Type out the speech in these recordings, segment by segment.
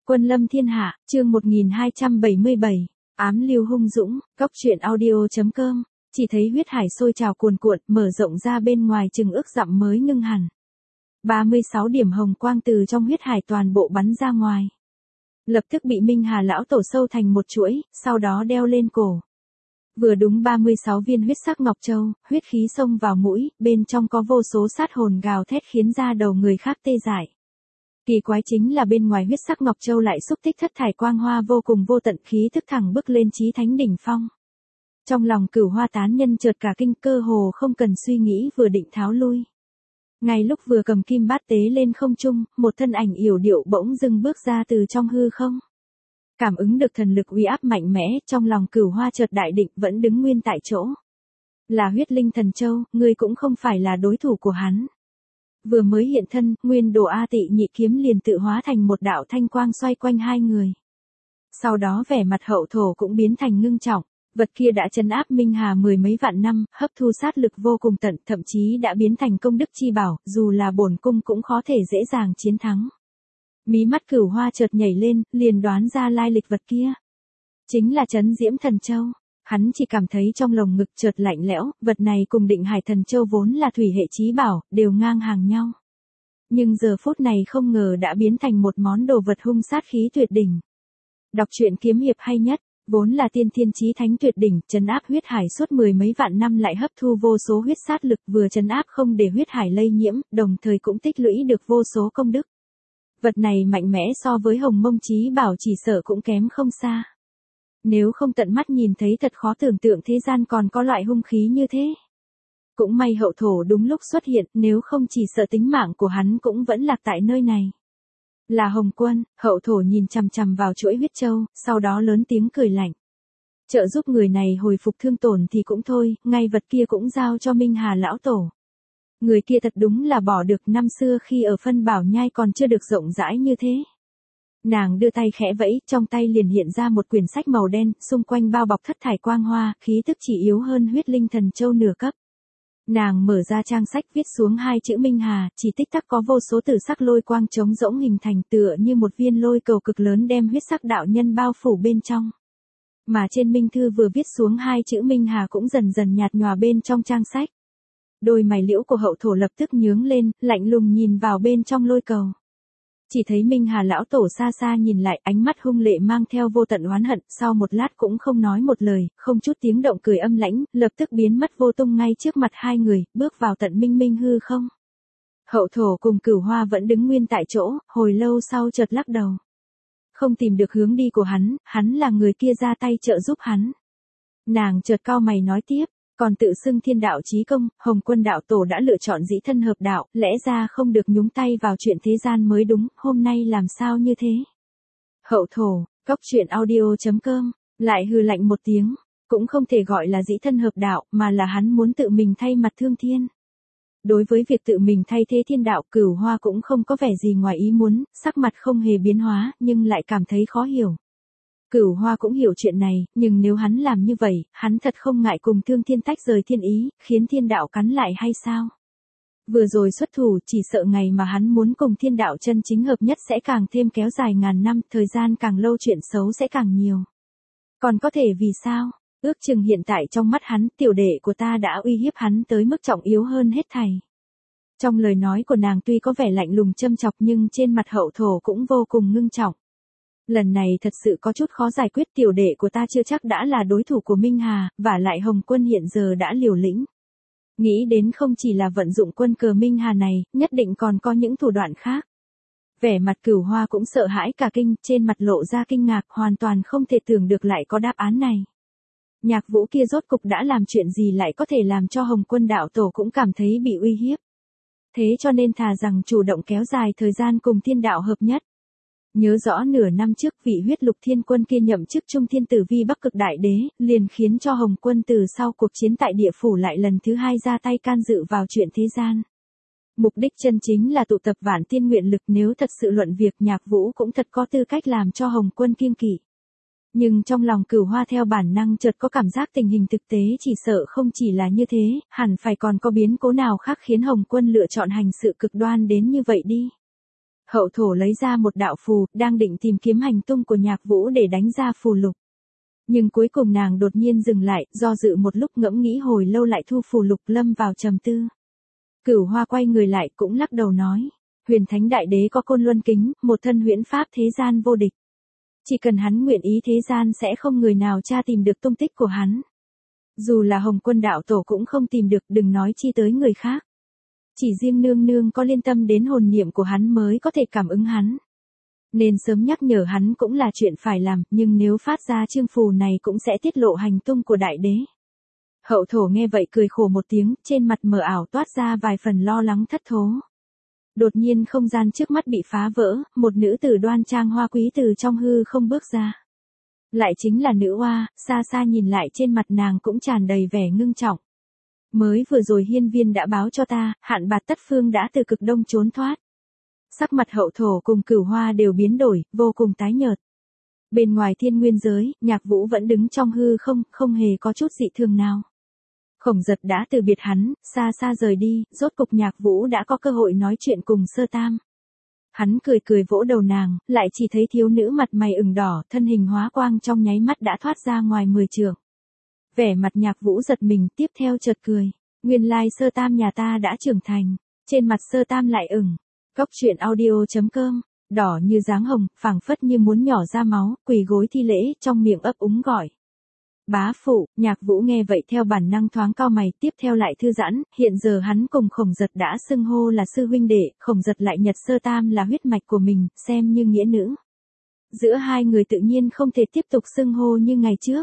Quân lâm thiên hạ, chương 1277, ám lưu hung dũng, góc truyện audio.com, chỉ thấy huyết hải sôi trào cuồn cuộn, mở rộng ra bên ngoài chừng ước dặm mới ngưng hẳn. 36 điểm hồng quang từ trong huyết hải toàn bộ bắn ra ngoài. Lập tức bị Minh Hà lão tổ sâu thành một chuỗi, sau đó đeo lên cổ. Vừa đúng 36 viên huyết sắc ngọc châu, huyết khí xông vào mũi, bên trong có vô số sát hồn gào thét khiến da đầu người khác tê dại. Kỳ quái chính là bên ngoài huyết sắc ngọc châu lại xúc tích thất thải quang hoa vô cùng vô tận, khí thức thẳng bước lên chí thánh đỉnh phong. Trong lòng Cửu Hoa tán nhân chợt cả kinh, cơ hồ không cần suy nghĩ vừa định tháo lui. Ngay lúc vừa cầm kim bát tế lên không trung, một thân ảnh yểu điệu bỗng dưng bước ra từ trong hư không. Cảm ứng được thần lực uy áp mạnh mẽ, trong lòng Cửu Hoa chợt đại định, vẫn đứng nguyên tại chỗ. Là huyết linh thần châu, ngươi cũng không phải là đối thủ của hắn. Vừa mới hiện thân, nguyên đồ A Tị nhị kiếm liền tự hóa thành một đạo thanh quang xoay quanh hai người. Sau đó vẻ mặt hậu thổ cũng biến thành ngưng trọng, vật kia đã trấn áp Minh Hà mười mấy vạn năm, hấp thu sát lực vô cùng tận, thậm chí đã biến thành công đức chi bảo, dù là bổn cung cũng có thể dễ dàng chiến thắng. Mí mắt Cửu Hoa chợt nhảy lên, liền đoán ra lai lịch vật kia. Chính là Trấn Diễm Thần Châu. Hắn chỉ cảm thấy trong lồng ngực chợt lạnh lẽo, vật này cùng Định Hải Thần Châu vốn là thủy hệ chí bảo, đều ngang hàng nhau. Nhưng giờ phút này không ngờ đã biến thành một món đồ vật hung sát khí tuyệt đỉnh. Đọc truyện kiếm hiệp hay nhất, vốn là tiên thiên chí thánh tuyệt đỉnh, trấn áp huyết hải suốt mười mấy vạn năm lại hấp thu vô số huyết sát lực, vừa trấn áp không để huyết hải lây nhiễm, đồng thời cũng tích lũy được vô số công đức. Vật này mạnh mẽ so với Hồng Mông chí bảo chỉ sợ cũng kém không xa. Nếu không tận mắt nhìn thấy thật khó tưởng tượng thế gian còn có loại hung khí như thế. Cũng may hậu thổ đúng lúc xuất hiện, nếu không chỉ sợ tính mạng của hắn cũng vẫn lạc tại nơi này. Là Hồng Quân, hậu thổ nhìn chằm chằm vào chuỗi huyết châu, sau đó lớn tiếng cười lạnh. Trợ giúp người này hồi phục thương tổn thì cũng thôi, ngay vật kia cũng giao cho Minh Hà lão tổ. Người kia thật đúng là bỏ được năm xưa khi ở phân bảo nhai còn chưa được rộng rãi như thế. Nàng đưa tay khẽ vẫy, trong tay liền hiện ra một quyển sách màu đen, xung quanh bao bọc thất thải quang hoa, khí tức chỉ yếu hơn huyết linh thần châu nửa cấp. Nàng mở ra trang sách viết xuống hai chữ Minh Hà, chỉ tích tắc có vô số tử sắc lôi quang trống rỗng hình thành, tựa như một viên lôi cầu cực lớn đem huyết sắc đạo nhân bao phủ bên trong. Mà trên minh thư vừa viết xuống hai chữ Minh Hà cũng dần dần nhạt nhòa bên trong trang sách. Đôi mày liễu của hậu thổ lập tức nhướng lên, lạnh lùng nhìn vào bên trong lôi cầu. Chỉ thấy Minh Hà lão tổ xa xa nhìn lại, ánh mắt hung lệ mang theo vô tận oán hận, sau một lát cũng không nói một lời, không chút tiếng động cười âm lãnh, lập tức biến mất vô tung ngay trước mặt hai người, bước vào tận minh minh hư không. Hậu thổ cùng Cửu Hoa vẫn đứng nguyên tại chỗ, hồi lâu sau chợt lắc đầu. Không tìm được hướng đi của hắn là người kia ra tay trợ giúp hắn. Nàng chợt cau mày nói tiếp. Còn tự xưng thiên đạo chí công, Hồng Quân đạo tổ đã lựa chọn dĩ thân hợp đạo, lẽ ra không được nhúng tay vào chuyện thế gian mới đúng, hôm nay làm sao như thế? Hậu thổ, góc truyện audio.com, lại hừ lạnh một tiếng, cũng không thể gọi là dĩ thân hợp đạo, mà là hắn muốn tự mình thay mặt thương thiên. Đối với việc tự mình thay thế thiên đạo, Cửu Hoa cũng không có vẻ gì ngoài ý muốn, sắc mặt không hề biến hóa, nhưng lại cảm thấy khó hiểu. Cửu Hoa cũng hiểu chuyện này, nhưng nếu hắn làm như vậy, hắn thật không ngại cùng thương thiên tách rời thiên ý, khiến thiên đạo cắn lại hay sao? Vừa rồi xuất thủ, chỉ sợ ngày mà hắn muốn cùng thiên đạo chân chính hợp nhất sẽ càng thêm kéo dài ngàn năm, thời gian càng lâu chuyện xấu sẽ càng nhiều. Còn có thể vì sao? Ước chừng hiện tại trong mắt hắn, tiểu đệ của ta đã uy hiếp hắn tới mức trọng yếu hơn hết thảy. Trong lời nói của nàng tuy có vẻ lạnh lùng châm chọc nhưng trên mặt hậu thổ cũng vô cùng ngưng trọng. Lần này thật sự có chút khó giải quyết, tiểu đệ của ta chưa chắc đã là đối thủ của Minh Hà, và lại Hồng Quân hiện giờ đã liều lĩnh. Nghĩ đến không chỉ là vận dụng quân cờ Minh Hà này, nhất định còn có những thủ đoạn khác. Vẻ mặt Cửu Hoa cũng sợ hãi cả kinh, trên mặt lộ ra kinh ngạc, hoàn toàn không thể tưởng được lại có đáp án này. Nhạc Vũ kia rốt cục đã làm chuyện gì lại có thể làm cho Hồng Quân đạo tổ cũng cảm thấy bị uy hiếp. Thế cho nên thà rằng chủ động kéo dài thời gian cùng thiên đạo hợp nhất. Nhớ rõ nửa năm trước vị huyết lục thiên quân kia nhậm chức trung thiên tử vi Bắc Cực Đại Đế, liền khiến cho Hồng Quân từ sau cuộc chiến tại địa phủ lại lần thứ hai ra tay can dự vào chuyện thế gian. Mục đích chân chính là tụ tập vạn tiên nguyện lực, nếu thật sự luận việc Nhạc Vũ cũng thật có tư cách làm cho Hồng Quân kiêng kỵ. Nhưng trong lòng Cửu Hoa theo bản năng chợt có cảm giác tình hình thực tế chỉ sợ không chỉ là như thế, hẳn phải còn có biến cố nào khác khiến Hồng Quân lựa chọn hành sự cực đoan đến như vậy đi. Hậu thổ lấy ra một đạo phù, đang định tìm kiếm hành tung của Nhạc Vũ để đánh ra phù lục. Nhưng cuối cùng nàng đột nhiên dừng lại, do dự một lúc ngẫm nghĩ hồi lâu lại thu phù lục lâm vào trầm tư. Cửu Hoa quay người lại cũng lắc đầu nói. Huyền Thánh Đại Đế có Côn Luân Kính, một thân huyễn pháp thế gian vô địch. Chỉ cần hắn nguyện ý thế gian sẽ không người nào tra tìm được tung tích của hắn. Dù là Hồng Quân đạo tổ cũng không tìm được, đừng nói chi tới người khác. Chỉ riêng nương nương có liên tâm đến hồn niệm của hắn mới có thể cảm ứng hắn. Nên sớm nhắc nhở hắn cũng là chuyện phải làm, nhưng nếu phát ra chương phù này cũng sẽ tiết lộ hành tung của đại đế. Hậu thổ nghe vậy cười khổ một tiếng, trên mặt mờ ảo toát ra vài phần lo lắng thất thố. Đột nhiên không gian trước mắt bị phá vỡ, một nữ tử đoan trang hoa quý từ trong hư không bước ra. Lại chính là nữ oa, xa xa nhìn lại trên mặt nàng cũng tràn đầy vẻ ngưng trọng. Mới vừa rồi hiên viên đã báo cho ta, Hạn Bạt Tất Phương đã từ cực đông trốn thoát. Sắc mặt hậu thổ cùng Cửu Hoa đều biến đổi, vô cùng tái nhợt. Bên ngoài thiên nguyên giới, Nhạc Vũ vẫn đứng trong hư không, không hề có chút dị thường nào. Khổng Giật đã từ biệt hắn, xa xa rời đi, rốt cục Nhạc Vũ đã có cơ hội nói chuyện cùng Sơ Tam. Hắn cười cười vỗ đầu nàng, lại chỉ thấy thiếu nữ mặt mày ửng đỏ, thân hình hóa quang trong nháy mắt đã thoát ra ngoài 10 trượng. Vẻ mặt Nhạc Vũ giật mình, tiếp theo chợt cười. Nguyên lai Sơ Tam nhà ta đã trưởng thành. Trên mặt Sơ Tam lại ửng. Cốc truyện audio.com, đỏ như dáng hồng, phảng phất như muốn nhỏ ra máu, quỳ gối thi lễ, trong miệng ấp úng gọi. Bá phụ. Nhạc Vũ nghe vậy theo bản năng thoáng cau mày, tiếp theo lại thư giãn, hiện giờ hắn cùng Khổng Giật đã xưng hô là sư huynh đệ, Khổng Giật lại nhật Sơ Tam là huyết mạch của mình, xem như nghĩa nữ. Giữa hai người tự nhiên không thể tiếp tục xưng hô như ngày trước.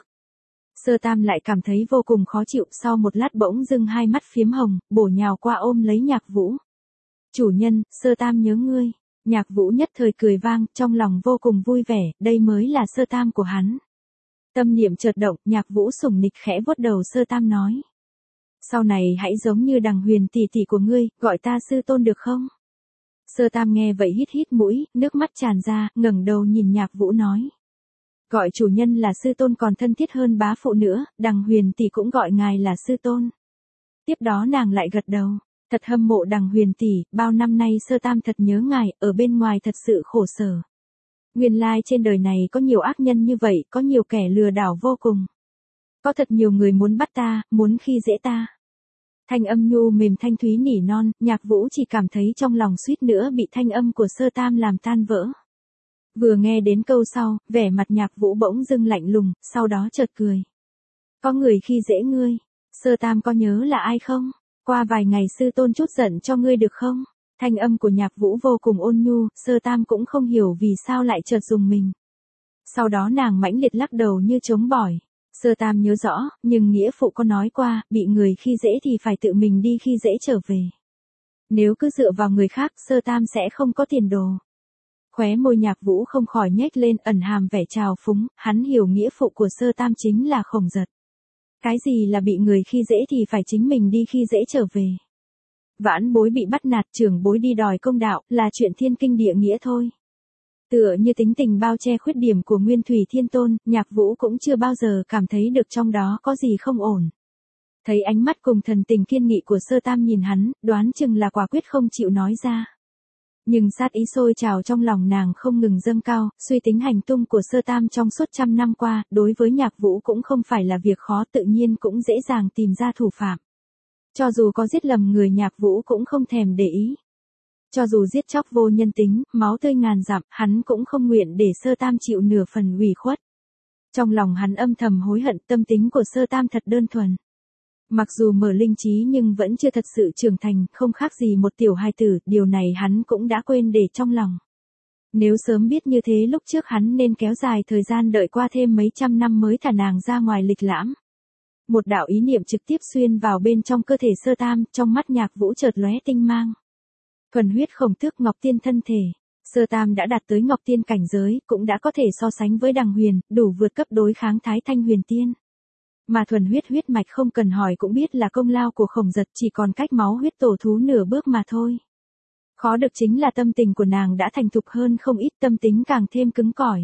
Sơ Tam lại cảm thấy vô cùng khó chịu, sau một lát bỗng dưng hai mắt phiếm hồng, bổ nhào qua ôm lấy Nhạc Vũ. Chủ nhân, Sơ Tam nhớ ngươi. Nhạc Vũ nhất thời cười vang, trong lòng vô cùng vui vẻ, đây mới là Sơ Tam của hắn. Tâm niệm chợt động, Nhạc Vũ sủng nịch khẽ vuốt đầu Sơ Tam nói. Sau này hãy giống như Đằng Huyền tỷ tỷ của ngươi, gọi ta sư tôn được không? Sơ Tam nghe vậy hít hít mũi, nước mắt tràn ra, ngẩng đầu nhìn Nhạc Vũ nói. Gọi chủ nhân là sư tôn còn thân thiết hơn bá phụ nữa, Đằng Huyền tỷ cũng gọi ngài là sư tôn. Tiếp đó nàng lại gật đầu. Thật hâm mộ Đằng Huyền tỷ, bao năm nay Sơ Tam thật nhớ ngài, ở bên ngoài thật sự khổ sở. Nguyên lai trên đời này có nhiều ác nhân như vậy, có nhiều kẻ lừa đảo vô cùng. Có thật nhiều người muốn bắt ta, muốn khi dễ ta. Thanh âm nhu mềm thanh thúy nỉ non, Nhạc Vũ chỉ cảm thấy trong lòng suýt nữa bị thanh âm của Sơ Tam làm tan vỡ. Vừa nghe đến câu sau, vẻ mặt Nhạc Vũ bỗng dưng lạnh lùng, sau đó chợt cười. Có người khi dễ ngươi, Sơ Tam có nhớ là ai không? Qua vài ngày sư tôn chút giận cho ngươi được không? Thanh âm của Nhạc Vũ vô cùng ôn nhu, Sơ Tam cũng không hiểu vì sao lại chợt dùng mình. Sau đó nàng mãnh liệt lắc đầu như chống bỏi. Sơ Tam nhớ rõ, nhưng nghĩa phụ có nói qua, bị người khi dễ thì phải tự mình đi khi dễ trở về. Nếu cứ dựa vào người khác, Sơ Tam sẽ không có tiền đồ. Khóe môi Nhạc Vũ không khỏi nhếch lên, ẩn hàm vẻ trào phúng, hắn hiểu nghĩa phụ của Sơ Tam chính là Khổng Giật. Cái gì là bị người khi dễ thì phải chính mình đi khi dễ trở về. Vãn bối bị bắt nạt, trưởng bối đi đòi công đạo, là chuyện thiên kinh địa nghĩa thôi. Tựa như tính tình bao che khuyết điểm của Nguyên Thủy Thiên Tôn, Nhạc Vũ cũng chưa bao giờ cảm thấy được trong đó có gì không ổn. Thấy ánh mắt cùng thần tình kiên nghị của Sơ Tam nhìn hắn, đoán chừng là quả quyết không chịu nói ra. Nhưng sát ý sôi trào trong lòng nàng không ngừng dâng cao, suy tính hành tung của Sơ Tam trong suốt trăm năm qua, đối với Nhạc Vũ cũng không phải là việc khó, tự nhiên cũng dễ dàng tìm ra thủ phạm. Cho dù có giết lầm người, Nhạc Vũ cũng không thèm để ý. Cho dù giết chóc vô nhân tính, máu tươi ngàn dặm, hắn cũng không nguyện để Sơ Tam chịu nửa phần ủy khuất. Trong lòng hắn âm thầm hối hận, tâm tính của Sơ Tam thật đơn thuần. Mặc dù mở linh trí nhưng vẫn chưa thật sự trưởng thành, không khác gì một tiểu hài tử, điều này hắn cũng đã quên để trong lòng. Nếu sớm biết như thế lúc trước hắn nên kéo dài thời gian đợi qua thêm mấy trăm năm mới thả nàng ra ngoài lịch lãm. Một đạo ý niệm trực tiếp xuyên vào bên trong cơ thể Sơ Tam, trong mắt Nhạc Vũ chợt lóe tinh mang. Thuần huyết khổng tước Ngọc Tiên thân thể. Sơ Tam đã đạt tới Ngọc Tiên cảnh giới, cũng đã có thể so sánh với Đằng Huyền, đủ vượt cấp đối kháng Thái Thanh Huyền Tiên. Mà thuần huyết mạch không cần hỏi cũng biết là công lao của Khổng Giật, chỉ còn cách máu huyết tổ thú nửa bước mà thôi. Khó được chính là tâm tình của nàng đã thành thục hơn không ít, tâm tính càng thêm cứng cỏi.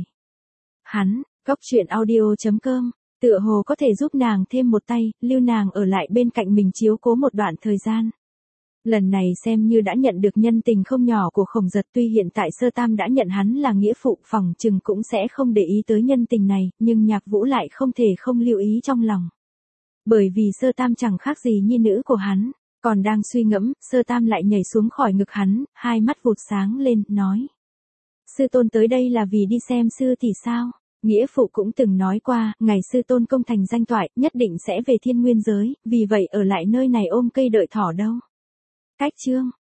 Hắn, Cốc truyện audio.com, tựa hồ có thể giúp nàng thêm một tay, lưu nàng ở lại bên cạnh mình chiếu cố một đoạn thời gian. Lần này xem như đã nhận được nhân tình không nhỏ của Khổng Giật, tuy hiện tại Sơ Tam đã nhận hắn là nghĩa phụ, phỏng chừng cũng sẽ không để ý tới nhân tình này, nhưng Nhạc Vũ lại không thể không lưu ý trong lòng. Bởi vì Sơ Tam chẳng khác gì nhi nữ của hắn, còn đang suy ngẫm, Sơ Tam lại nhảy xuống khỏi ngực hắn, hai mắt vụt sáng lên, nói. Sư tôn tới đây là vì đi xem sư thì sao? Nghĩa phụ cũng từng nói qua, ngày sư tôn công thành danh toại, nhất định sẽ về Thiên Nguyên giới, vì vậy ở lại nơi này ôm cây đợi thỏ đâu. Cách chương